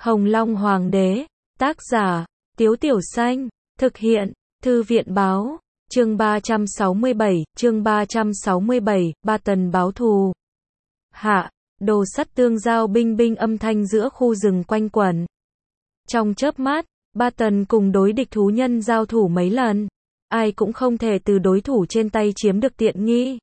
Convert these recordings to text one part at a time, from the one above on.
Hồng Long Hoàng đế, tác giả, Tiếu Tiểu Xanh, thực hiện, Thư viện báo, chương 367, Ba Tần báo thù. Hạ, đồ sắt tương giao binh binh âm thanh giữa khu rừng quanh quẩn. Trong chớp mắt, Ba Tần cùng đối địch thú nhân giao thủ mấy lần, ai cũng không thể từ đối thủ trên tay chiếm được tiện nghi.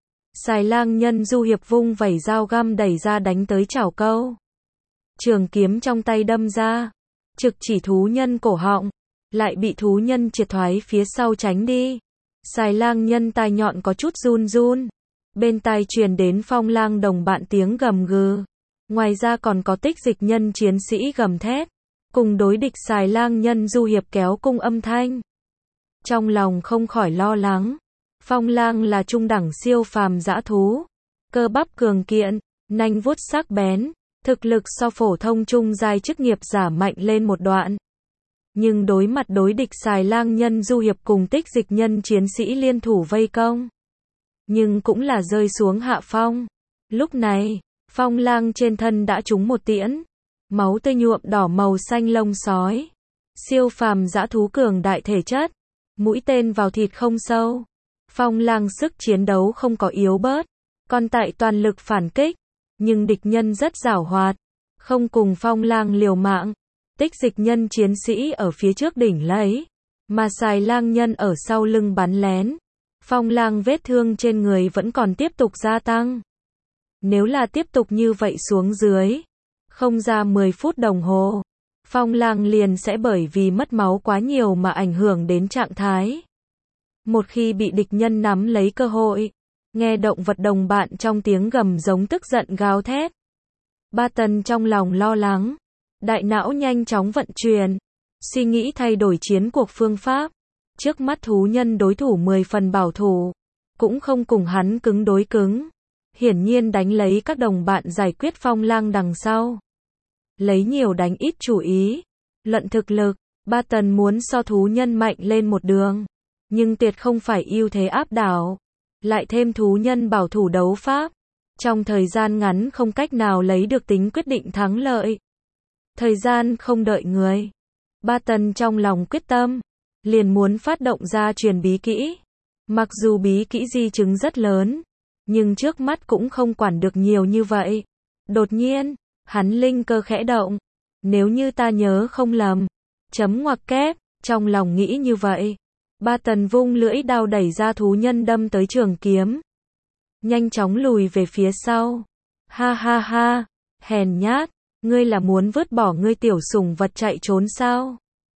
Xài Lang Nhân Du Hiệp vung vẩy dao găm đẩy ra đánh tới chảo câu. Trường kiếm trong tay đâm ra, trực chỉ thú nhân cổ họng, lại bị thú nhân triệt thoái phía sau tránh đi. Xài Lang Nhân tai nhọn có chút run run, bên tai truyền đến Phong Lang đồng bạn tiếng gầm gừ. Ngoài ra còn có Tích Dịch Nhân chiến sĩ gầm thét, cùng đối địch Xài Lang Nhân Du Hiệp kéo cung âm thanh. Trong lòng không khỏi lo lắng, Phong Lang là trung đẳng siêu phàm dã thú, cơ bắp cường kiện, nanh vuốt sắc bén, thực lực so phổ thông trung giai chức nghiệp giả mạnh lên một đoạn. Nhưng đối mặt đối địch Xài Lang Nhân Du Hiệp cùng Tích Dịch Nhân chiến sĩ liên thủ vây công, nhưng cũng là rơi xuống hạ phong. Lúc này, Phong Lang trên thân đã trúng một tiễn, máu tươi nhuộm đỏ màu xanh lông sói. Siêu phàm dã thú cường đại thể chất, mũi tên vào thịt không sâu. Phong Lang sức chiến đấu không có yếu bớt, còn tại toàn lực phản kích, nhưng địch nhân rất giảo hoạt, không cùng Phong Lang liều mạng. Tích Dịch Nhân chiến sĩ ở phía trước đỉnh lấy, mà Xài Lang Nhân ở sau lưng bắn lén. Phong Lang vết thương trên người vẫn còn tiếp tục gia tăng. Nếu là tiếp tục như vậy xuống dưới, không ra 10 phút đồng hồ, Phong Lang liền sẽ bởi vì mất máu quá nhiều mà ảnh hưởng đến trạng thái. Một khi bị địch nhân nắm lấy cơ hội, nghe động vật đồng bạn trong tiếng gầm giống tức giận gào thét. Ba Tần trong lòng lo lắng, đại não nhanh chóng vận chuyển, suy nghĩ thay đổi chiến cuộc phương pháp. Trước mắt thú nhân đối thủ 10 phần bảo thủ, cũng không cùng hắn cứng đối cứng. Hiển nhiên đánh lấy các đồng bạn giải quyết Phong Lang đằng sau. Lấy nhiều đánh ít chủ ý. Luận thực lực, Ba Tần muốn so thú nhân mạnh lên một đường, nhưng tuyệt không phải ưu thế áp đảo. Lại thêm thú nhân bảo thủ đấu pháp, trong thời gian ngắn không cách nào lấy được tính quyết định thắng lợi. Thời gian không đợi người, Ba Tần trong lòng quyết tâm, liền muốn phát động ra truyền bí kỹ. Mặc dù bí kỹ di chứng rất lớn, nhưng trước mắt cũng không quản được nhiều như vậy. Đột nhiên, hắn linh cơ khẽ động. Nếu như ta nhớ không lầm, chấm ngoặc kép, trong lòng nghĩ như vậy. Ba Tần vung lưỡi đao đẩy ra thú nhân đâm tới trường kiếm, nhanh chóng lùi về phía sau. Ha ha ha, hèn nhát, ngươi là muốn vứt bỏ ngươi tiểu sủng vật chạy trốn sao?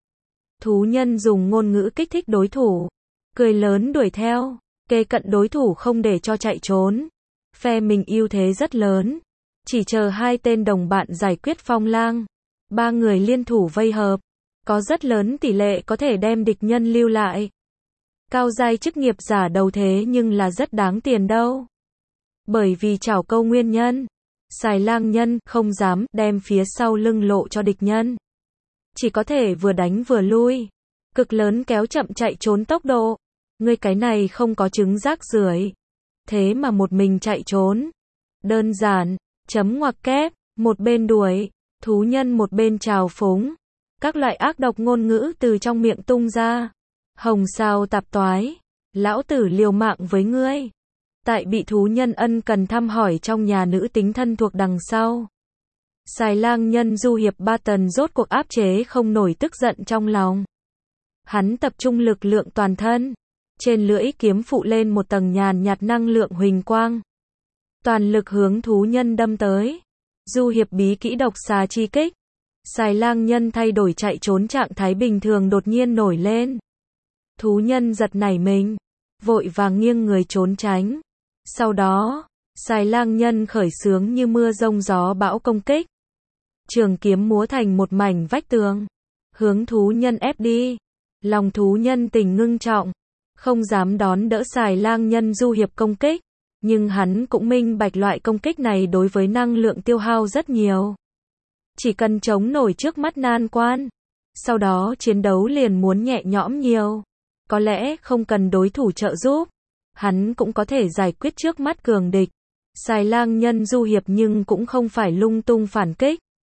Thú nhân dùng ngôn ngữ kích thích đối thủ, cười lớn đuổi theo, kề cận đối thủ không để cho chạy trốn. Phe mình ưu thế rất lớn, chỉ chờ hai tên đồng bạn giải quyết Phong Lang, ba người liên thủ vây hợp, có rất lớn tỷ lệ có thể đem địch nhân lưu lại. Cao giai chức nghiệp giả đầu thế nhưng là rất đáng tiền đâu. Bởi vì chảo câu nguyên nhân, Xài Lang Nhân không dám đem phía sau lưng lộ cho địch nhân, chỉ có thể vừa đánh vừa lui, cực lớn kéo chậm chạy trốn tốc độ. Ngươi cái này không có trứng rác rưởi, thế mà một mình chạy trốn. Đơn giản, chấm ngoặc kép, một bên đuổi, thú nhân một bên trào phúng. Các loại ác độc ngôn ngữ từ trong miệng tung ra. Hồng sao tạp toái, lão tử liều mạng với ngươi. Tại bị thú nhân ân cần thăm hỏi trong nhà nữ tính thân thuộc đằng sau, Xài Lang Nhân Du Hiệp Ba Tần rốt cuộc áp chế không nổi tức giận trong lòng. Hắn tập trung lực lượng toàn thân, trên lưỡi kiếm phụ lên một tầng nhàn nhạt năng lượng huỳnh quang, toàn lực hướng thú nhân đâm tới. Du Hiệp bí kỹ độc xà chi kích. Xài Lang Nhân thay đổi chạy trốn trạng thái bình thường đột nhiên nổi lên. Thú nhân giật nảy mình, vội vàng nghiêng người trốn tránh. Sau đó, Xài Lang Nhân khởi xướng như mưa rông gió bão công kích. Trường kiếm múa thành một mảnh vách tường, hướng thú nhân ép đi. Lòng thú nhân tình ngưng trọng, không dám đón đỡ Xài Lang Nhân Du Hiệp công kích, nhưng hắn cũng minh bạch loại công kích này đối với năng lượng tiêu hao rất nhiều. Chỉ cần chống nổi trước mắt nan quan, sau đó chiến đấu liền muốn nhẹ nhõm nhiều. Có lẽ không cần đối thủ trợ giúp, hắn cũng có thể giải quyết trước mắt cường địch. Xài Lang Nhân Du Hiệp nhưng cũng không phải lung tung phản kích.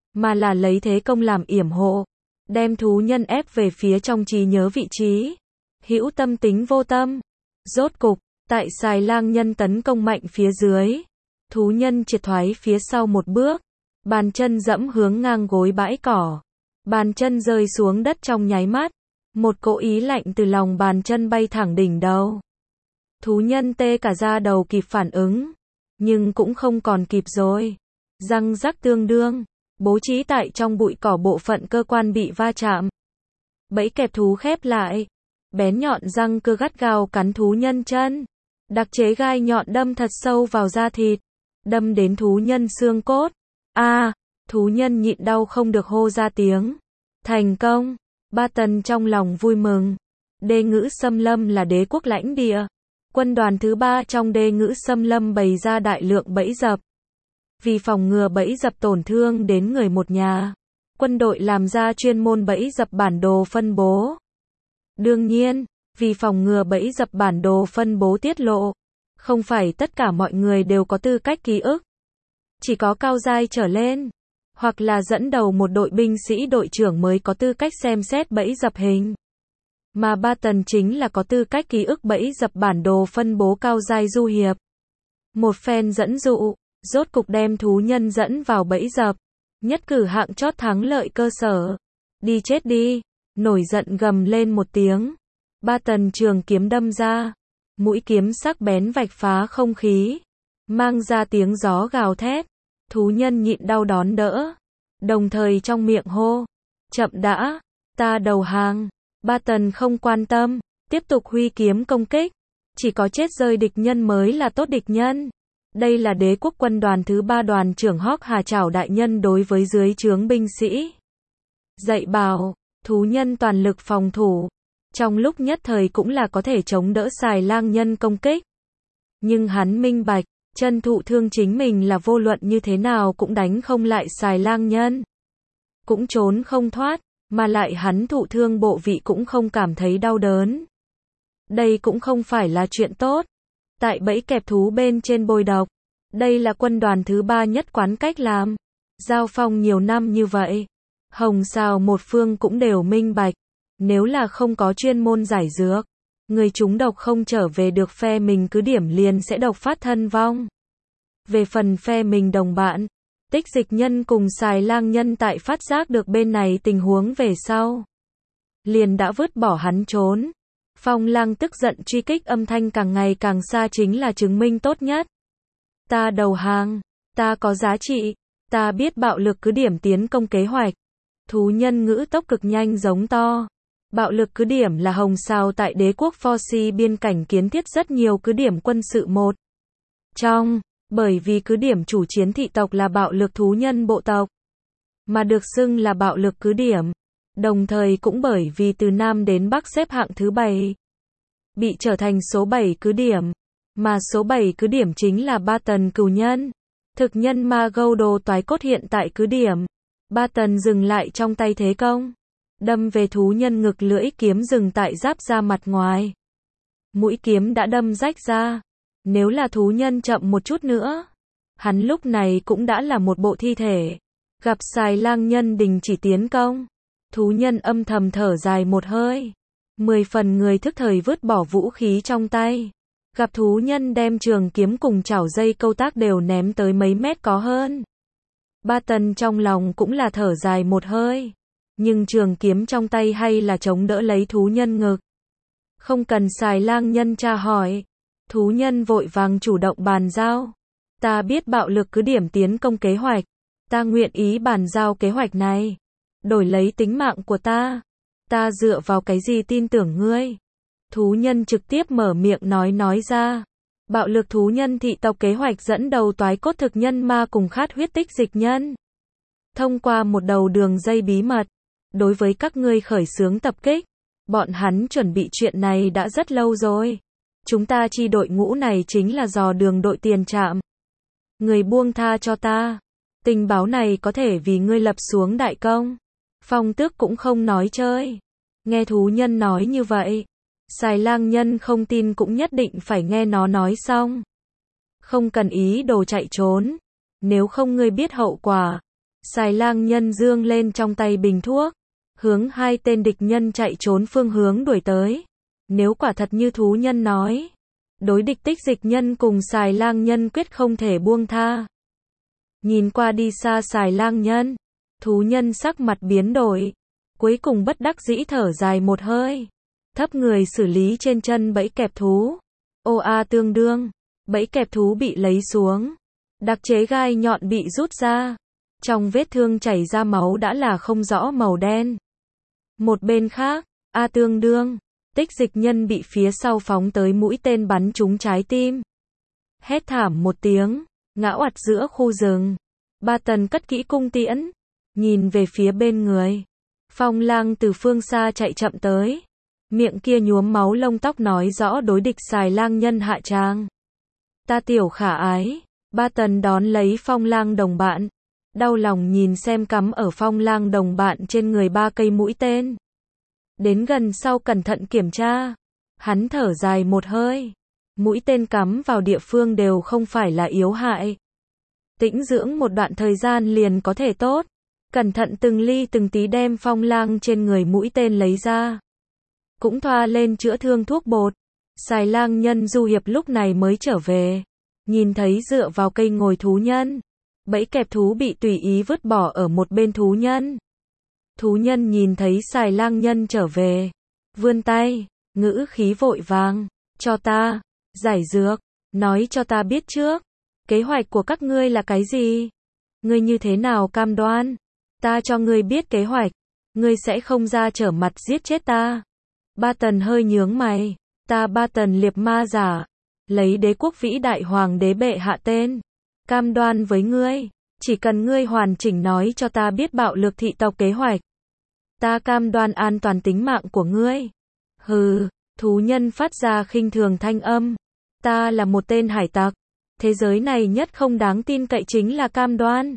mà là lấy thế công làm yểm hộ, đem thú nhân ép về phía trong trí nhớ vị trí. Hữu tâm tính vô tâm. Rốt cục, tại xài lang nhân tấn công mạnh phía dưới, thú nhân triệt thoái phía sau một bước, bàn chân dẫm hướng ngang gối bãi cỏ. Bàn chân rơi xuống đất trong nháy mắt, một cỗ ý lạnh từ lòng bàn chân bay thẳng đỉnh đầu. Thú nhân tê cả da đầu kịp phản ứng, nhưng cũng không còn kịp rồi. Răng rắc tương đương, bố trí tại trong bụi cỏ bộ phận cơ quan bị va chạm. Bẫy kẹp thú khép lại, bén nhọn răng cưa gắt gao cắn thú nhân chân. Đặc chế gai nhọn đâm thật sâu vào da thịt, đâm đến thú nhân xương cốt. Thú nhân nhịn đau không được hô ra tiếng. Thành công. Ba Tần trong lòng vui mừng. Đê ngữ xâm lâm là đế quốc lãnh địa. Quân đoàn thứ 3 trong đê ngữ xâm lâm bày ra đại lượng bẫy dập. Vì phòng ngừa bẫy dập tổn thương đến người một nhà, quân đội làm ra chuyên môn bẫy dập bản đồ phân bố. Đương nhiên, vì phòng ngừa bẫy dập bản đồ phân bố tiết lộ, không phải tất cả mọi người đều có tư cách ký ức. Chỉ có cao giai trở lên, hoặc là dẫn đầu một đội binh sĩ đội trưởng mới có tư cách xem xét bẫy dập hình. Mà Ba Tần chính là có tư cách ký ức bẫy dập bản đồ phân bố cao giai du hiệp. Một phen dẫn dụ, rốt cục đem thú nhân dẫn vào bẫy dập. Nhất cử hạng chót thắng lợi cơ sở. Đi chết đi. Nổi giận gầm lên một tiếng. Ba Tần trường kiếm đâm ra. Mũi kiếm sắc bén vạch phá không khí, mang ra tiếng gió gào thét. Thú nhân nhịn đau đón đỡ, đồng thời trong miệng hô. Chậm đã, ta đầu hàng. Ba Tần không quan tâm, tiếp tục huy kiếm công kích. Chỉ có chết rơi địch nhân mới là tốt địch nhân. Đây là đế quốc quân đoàn thứ 3 đoàn trưởng Hawk Hà Trảo đại nhân đối với dưới trướng binh sĩ. Dạy bảo, thú nhân toàn lực phòng thủ. Trong lúc nhất thời cũng là có thể chống đỡ xài lang nhân công kích. Nhưng hắn minh bạch, chân thụ thương chính mình là vô luận như thế nào cũng đánh không lại xài lang nhân. Cũng trốn không thoát, mà lại hắn thụ thương bộ vị cũng không cảm thấy đau đớn. Đây cũng không phải là chuyện tốt. Tại bẫy kẹp thú bên trên bôi độc. Đây là quân đoàn thứ 3 nhất quán cách làm. Giao phong nhiều năm như vậy. Hồng Sào một phương cũng đều minh bạch. Nếu là không có chuyên môn giải dược, người chúng độc không trở về được phe mình cứ điểm liền sẽ độc phát thân vong. Về phần phe mình đồng bạn, Tích Dịch Nhân cùng xài lang nhân tại phát giác được bên này tình huống về sau, liền đã vứt bỏ hắn trốn. Phong Lang tức giận truy kích âm thanh càng ngày càng xa chính là chứng minh tốt nhất. Ta đầu hàng, ta có giá trị, ta biết bạo lực cứ điểm tiến công kế hoạch. Thú nhân ngữ tốc cực nhanh giống to. Bạo lực cứ điểm là Hồng Sào tại đế quốc Forsi biên cảnh kiến thiết rất nhiều cứ điểm quân sự một trong, bởi vì cứ điểm chủ chiến thị tộc là bạo lực thú nhân bộ tộc, mà được xưng là bạo lực cứ điểm. Đồng thời cũng bởi vì từ Nam đến Bắc xếp hạng thứ 7, bị trở thành số 7 cứ điểm, mà số 7 cứ điểm chính là Ba Tần cừu nhân. Thực nhân ma gâu đồ toái cốt hiện tại cứ điểm. Ba Tần dừng lại trong tay thế công, đâm về thú nhân ngực, lưỡi kiếm dừng tại giáp da mặt ngoài. Mũi kiếm đã đâm rách ra. Nếu là thú nhân chậm một chút nữa, hắn lúc này cũng đã là một bộ thi thể. Gặp xài lang nhân đình chỉ tiến công, thú nhân âm thầm thở dài một hơi. 10 phần người thức thời vứt bỏ vũ khí trong tay. Gặp thú nhân đem trường kiếm cùng chảo dây câu tác đều ném tới mấy mét có hơn. Ba Tần trong lòng cũng là thở dài một hơi. Nhưng trường kiếm trong tay hay là chống đỡ lấy thú nhân ngực. Không cần xài lang nhân tra hỏi. Thú nhân vội vàng chủ động bàn giao. Ta biết bạo lực cứ điểm tiến công kế hoạch. Ta nguyện ý bàn giao kế hoạch này. Đổi lấy tính mạng của ta. Ta dựa vào cái gì tin tưởng ngươi? Thú nhân trực tiếp mở miệng nói ra. Bạo lực thú nhân thị tộc kế hoạch dẫn đầu toái cốt thực nhân ma cùng khát huyết tích dịch nhân. Thông qua một đầu đường dây bí mật, đối với các ngươi khởi xướng tập kích. Bọn hắn chuẩn bị chuyện này đã rất lâu rồi. Chúng ta chi đội ngũ này chính là dò đường đội tiền trạm. Người buông tha cho ta. Tình báo này có thể vì ngươi lập xuống đại công. Phong Tước cũng không nói chơi. Nghe thú nhân nói như vậy, xài lang nhân không tin cũng nhất định phải nghe nó nói xong. Không cần ý đồ chạy trốn. Nếu không ngươi biết hậu quả. Xài lang nhân dương lên trong tay bình thuốc, hướng hai tên địch nhân chạy trốn phương hướng đuổi tới. Nếu quả thật như thú nhân nói, đối địch Tích Dịch Nhân cùng xài lang nhân quyết không thể buông tha. Nhìn qua đi xa xài lang nhân, thú nhân sắc mặt biến đổi, cuối cùng bất đắc dĩ thở dài một hơi, thấp người xử lý trên chân bẫy kẹp thú. Ô a tương đương, bẫy kẹp thú bị lấy xuống, đặc chế gai nhọn bị rút ra, trong vết thương chảy ra máu đã là không rõ màu đen. Một bên khác, a tương đương, Tích Dịch Nhân bị phía sau phóng tới mũi tên bắn trúng trái tim. Hét thảm một tiếng, ngã oặt giữa khu rừng. Ba Tần cất kỹ cung tiễn, nhìn về phía bên người. Phong Lang từ phương xa chạy chậm tới, miệng kia nhuốm máu lông tóc nói rõ đối địch xài lang nhân hạ tràng. Ta tiểu khả ái. Ba Tần đón lấy Phong Lang đồng bạn, đau lòng nhìn xem cắm ở Phong Lang đồng bạn trên người 3 cây mũi tên. Đến gần sau cẩn thận kiểm tra, hắn thở dài một hơi. Mũi tên cắm vào địa phương đều không phải là yếu hại. Tĩnh dưỡng một đoạn thời gian liền có thể tốt. Cẩn thận từng ly từng tí đem Phong Lang trên người mũi tên lấy ra. Cũng thoa lên chữa thương thuốc bột. Xài lang nhân Du Hiệp lúc này mới trở về. Nhìn thấy dựa vào cây ngồi thú nhân. Bẫy kẹp thú bị tùy ý vứt bỏ ở một bên thú nhân. Thú nhân nhìn thấy xài lang nhân trở về. Vươn tay, ngữ khí vội vàng. Cho ta, giải dược, nói cho ta biết trước. Kế hoạch của các ngươi là cái gì? Ngươi như thế nào cam đoan? Ta cho ngươi biết kế hoạch. Ngươi sẽ không ra trở mặt giết chết ta. Ba Tần hơi nhướng mày. Ta Ba Tần liệp ma giả. Lấy đế quốc vĩ đại hoàng đế bệ hạ tên. Cam đoan với ngươi. Chỉ cần ngươi hoàn chỉnh nói cho ta biết bạo lực thị tộc kế hoạch. Ta cam đoan an toàn tính mạng của ngươi. Hừ, thú nhân phát ra khinh thường thanh âm. Ta là một tên hải tặc. Thế giới này nhất không đáng tin cậy chính là cam đoan.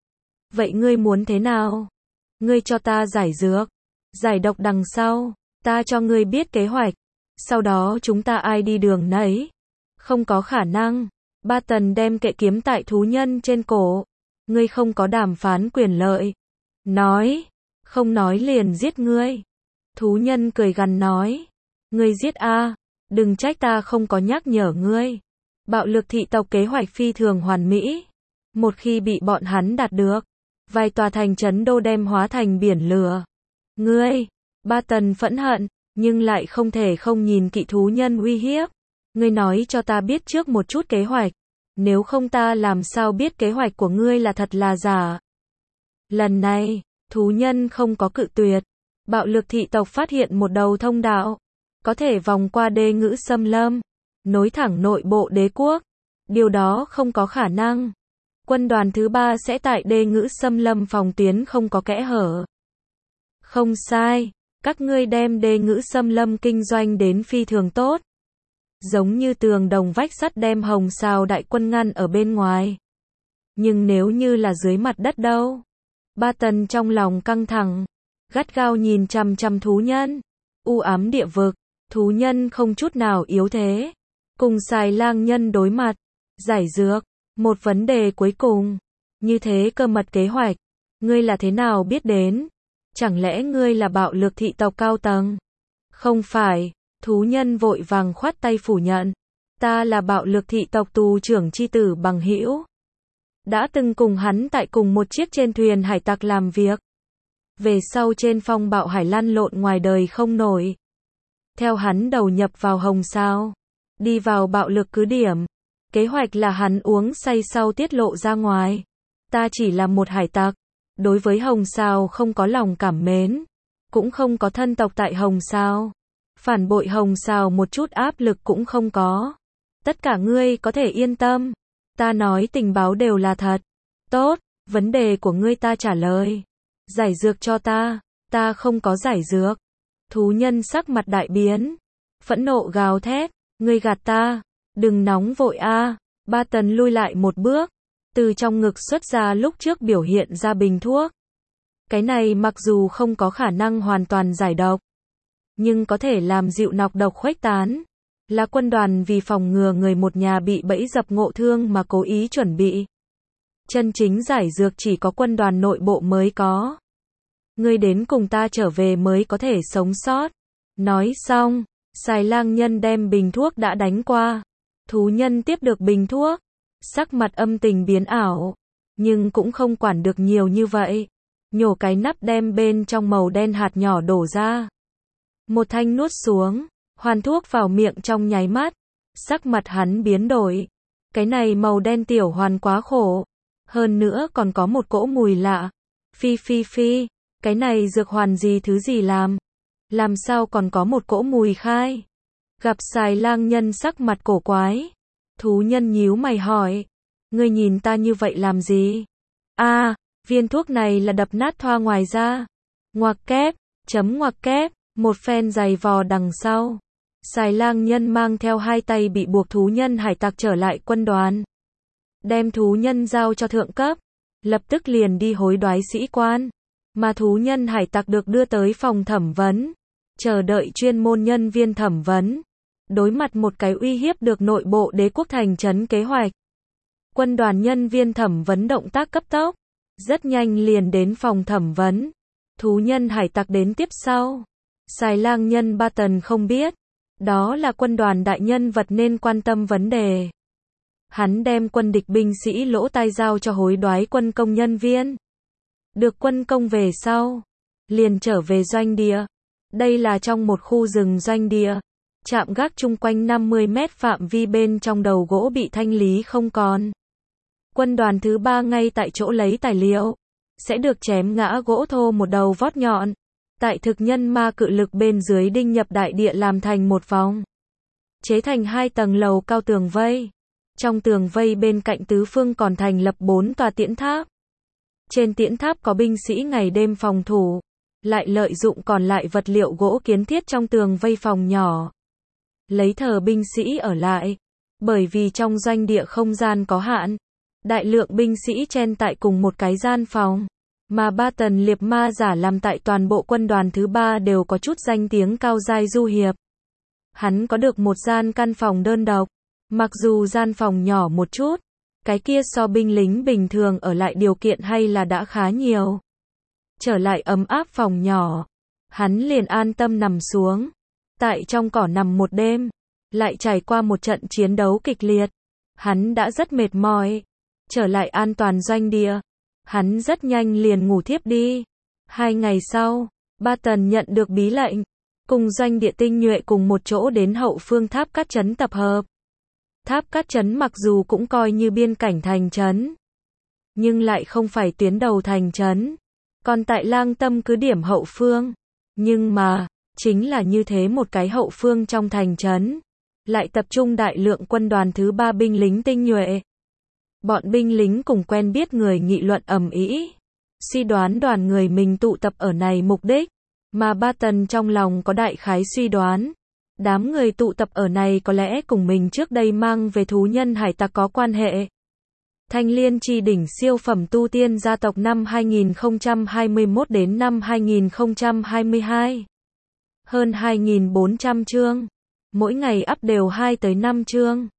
Vậy ngươi muốn thế nào? Ngươi cho ta giải dược, giải độc đằng sau. Ta cho ngươi biết kế hoạch. Sau đó chúng ta ai đi đường nấy. Không có khả năng. Ba Tần đem kệ kiếm tại thú nhân trên cổ. Ngươi không có đàm phán quyền lợi. Nói. Không nói liền giết ngươi. Thú nhân cười gằn nói. Ngươi giết a, đừng trách ta không có nhắc nhở ngươi. Bạo lực thị tộc kế hoạch phi thường hoàn mỹ. Một khi bị bọn hắn đạt được, vài tòa thành trấn đô đem hóa thành biển lửa. Ngươi, Ba Tần phẫn hận, nhưng lại không thể không nhìn kỵ thú nhân uy hiếp. Ngươi nói cho ta biết trước một chút kế hoạch. Nếu không ta làm sao biết kế hoạch của ngươi là thật là giả. Lần này, thú nhân không có cự tuyệt. Bạo lực thị tộc phát hiện một đầu thông đạo. Có thể vòng qua đê ngữ xâm lâm. Nối thẳng nội bộ đế quốc. Điều đó không có khả năng. Quân đoàn thứ 3 sẽ tại đê ngữ xâm lâm phòng tuyến không có kẽ hở. Không sai. Các ngươi đem đê ngữ xâm lâm kinh doanh đến phi thường tốt. Giống như tường đồng vách sắt đem Hồng Sào đại quân ngăn ở bên ngoài. Nhưng nếu như là dưới mặt đất đâu? Ba Tần trong lòng căng thẳng. Gắt gao nhìn chằm chằm thú nhân. U ám địa vực. Thú nhân không chút nào yếu thế. Cùng xài lang nhân đối mặt. Giải dược. Một vấn đề cuối cùng. Như thế cơ mật kế hoạch. Ngươi là thế nào biết đến? Chẳng lẽ ngươi là bạo lực thị tộc cao tầng? Không phải. Thú nhân vội vàng khoát tay phủ nhận. Ta là bạo lực thị tộc tù trưởng chi tử Bằng Hữu. Đã từng cùng hắn tại cùng một chiếc trên thuyền hải tặc làm việc. Về sau trên phong bạo hải lăn lộn ngoài đời không nổi. Theo hắn đầu nhập vào Hồng Sao. Đi vào bạo lực cứ điểm. Kế hoạch là hắn uống say sau tiết lộ ra ngoài. Ta chỉ là một hải tặc. Đối với Hồng Sao không có lòng cảm mến. Cũng không có thân tộc tại Hồng Sao. Phản bội Hồng Sao một chút áp lực cũng không có. Tất cả ngươi có thể yên tâm. Ta nói tình báo đều là thật. Tốt, vấn đề của ngươi ta trả lời. Giải dược cho ta. Ta không có giải dược. Thú nhân sắc mặt đại biến. Phẫn nộ gào thét. Ngươi gạt ta. Đừng nóng vội a. Ba Tần lui lại một bước. Từ trong ngực xuất ra lúc trước biểu hiện ra bình thuốc. Cái này mặc dù không có khả năng hoàn toàn giải độc. Nhưng có thể làm dịu nọc độc khuếch tán. Là quân đoàn vì phòng ngừa người một nhà bị bẫy dập ngộ thương mà cố ý chuẩn bị. Chân chính giải dược chỉ có quân đoàn nội bộ mới có. Ngươi đến cùng ta trở về mới có thể sống sót. Nói xong, Xài Lang Nhân đem bình thuốc đã đánh qua. Thú nhân tiếp được bình thuốc, sắc mặt âm tình biến ảo, nhưng cũng không quản được nhiều như vậy. Nhổ cái nắp đem bên trong màu đen hạt nhỏ đổ ra. Một thanh nuốt xuống, hoàn thuốc vào miệng trong nháy mắt, sắc mặt hắn biến đổi. Cái này màu đen tiểu hoàn quá khổ, hơn nữa còn có một cỗ mùi lạ. Phi phi phi, cái này dược hoàn gì thứ gì làm sao còn có một cỗ mùi khai. Gặp Xài Lang Nhân sắc mặt cổ quái, thú nhân nhíu mày hỏi, ngươi nhìn ta như vậy làm gì? Viên thuốc này là đập nát thoa ngoài ra. Ngoặc kép, ngoặc kép, một phen giày vò đằng sau. Xài Lang Nhân mang theo hai tay bị buộc thú nhân hải tặc trở lại quân đoàn. Đem thú nhân giao cho thượng cấp, lập tức liền đi hối đoái sĩ quan. Mà thú nhân hải tặc được đưa tới phòng thẩm vấn, chờ đợi chuyên môn nhân viên thẩm vấn. Đối mặt một cái uy hiếp được nội bộ đế quốc thành trấn kế hoạch. Quân đoàn nhân viên thẩm vấn động tác cấp tốc, rất nhanh liền đến phòng thẩm vấn. Thú nhân hải tặc đến tiếp sau. Xài Lang Nhân Barton không biết, đó là quân đoàn đại nhân vật nên quan tâm vấn đề. Hắn đem quân địch binh sĩ lỗ tai giao cho hối đoái quân công nhân viên. Được quân công về sau, liền trở về doanh địa. Đây là trong một khu rừng doanh địa. Trạm gác chung quanh 50 mét phạm vi bên trong đầu gỗ bị thanh lý không còn. Quân đoàn thứ 3 ngay tại chỗ lấy tài liệu, sẽ được chém ngã gỗ thô một đầu vót nhọn. Tại thực nhân ma cự lực bên dưới đinh nhập đại địa làm thành một vòng. Chế thành 2 tầng lầu cao tường vây. Trong tường vây bên cạnh tứ phương còn thành lập 4 tòa tiễn tháp. Trên tiễn tháp có binh sĩ ngày đêm phòng thủ, lại lợi dụng còn lại vật liệu gỗ kiến thiết trong tường vây phòng nhỏ. Lấy thờ binh sĩ ở lại, bởi vì trong doanh địa không gian có hạn, đại lượng binh sĩ chen tại cùng một cái gian phòng, mà Barton liệp ma giả làm tại toàn bộ quân đoàn thứ 3 đều có chút danh tiếng cao giai du hiệp. Hắn có được một gian căn phòng đơn độc, mặc dù gian phòng nhỏ một chút, cái kia so binh lính bình thường ở lại điều kiện hay là đã khá nhiều. Trở lại ấm áp phòng nhỏ, hắn liền an tâm nằm xuống. Tại trong cỏ nằm một đêm, lại trải qua một trận chiến đấu kịch liệt. Hắn đã rất mệt mỏi. Trở lại an toàn doanh địa, hắn rất nhanh liền ngủ thiếp đi. 2 ngày sau, Barton nhận được bí lệnh, cùng doanh địa tinh nhuệ cùng một chỗ đến hậu phương tháp cát trấn tập hợp. Tháp cát trấn mặc dù cũng coi như biên cảnh thành trấn, nhưng lại không phải tuyến đầu thành trấn, còn tại Lang Tâm cứ điểm hậu phương. Nhưng mà, chính là như thế một cái hậu phương trong thành trấn, lại tập trung đại lượng quân đoàn thứ 3 binh lính tinh nhuệ. Bọn binh lính cùng quen biết người nghị luận ầm ĩ, suy đoán đoàn người mình tụ tập ở này mục đích, mà Barton trong lòng có đại khái suy đoán. Đám người tụ tập ở này có lẽ cùng mình trước đây mang về thú nhân hải tặc có quan hệ. Thanh Liên Chi đỉnh siêu phẩm tu tiên gia tộc năm 2021 đến năm 2022. Hơn 2.400 chương. Mỗi ngày up đều 2 tới 5 chương.